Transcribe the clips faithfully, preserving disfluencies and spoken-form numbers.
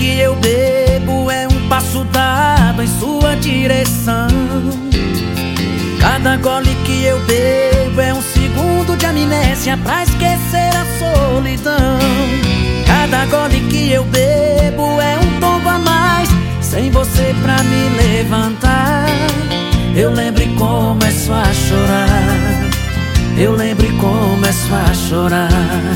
que eu bebo é um passo dado em sua direção. Cada gole que eu bebo é um segundo de amnésia pra esquecer a solidão. Cada gole que eu bebo é um tombo a mais, sem você pra me levantar. Eu lembro e começo a chorar. Eu lembro e começo a chorar.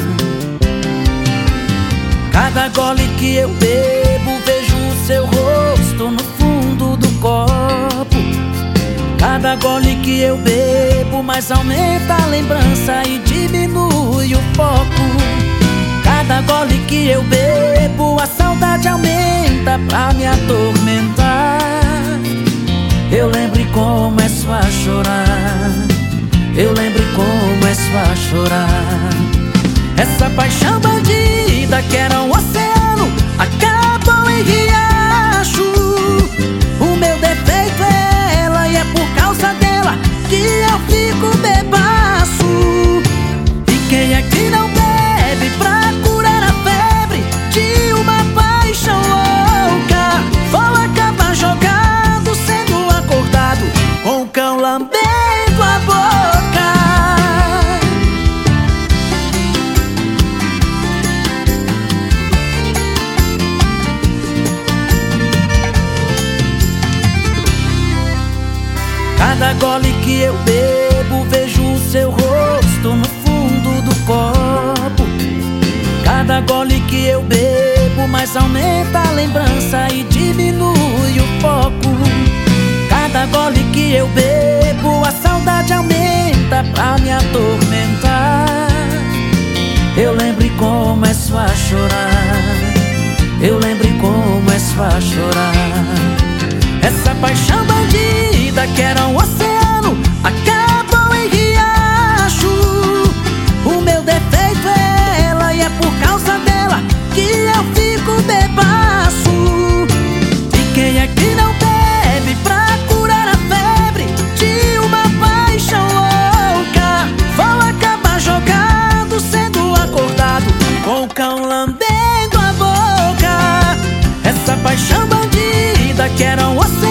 Cada gole que eu bebo, vejo o seu rosto no fundo do copo. Cada gole que eu bebo, mais aumenta a lembrança e diminui o foco. Cada gole que eu bebo, a saudade aumenta pra me atormentar. Eu lembro e começo a chorar. Eu lembro e começo a chorar. Essa paixão bandida que era um oceano acabou em riacho. O meu defeito é ela e é por causa dela que eu fico bebaço. E quem é que não bebe pra curar a febre de uma paixão louca? Vou acabar jogado, sendo acordado com o cão lambendo a boca. Cada gole que eu bebo, vejo o seu rosto no fundo do copo. Cada gole que eu bebo, mais aumenta a lembrança e diminui o foco. Cada gole que eu bebo, a saudade aumenta pra me atormentar. Eu lembro e começo a chorar. Eu lembro e começo a chorar. Essa paixão bandida que era um oceano acabou em riacho. O meu defeito é ela e é por causa dela que eu fico bebaço. E quem é que não bebe pra curar a febre de uma paixão louca? Vou acabar jogado, sendo acordado com o cão lambendo a boca. Essa paixão bandida que era um oceano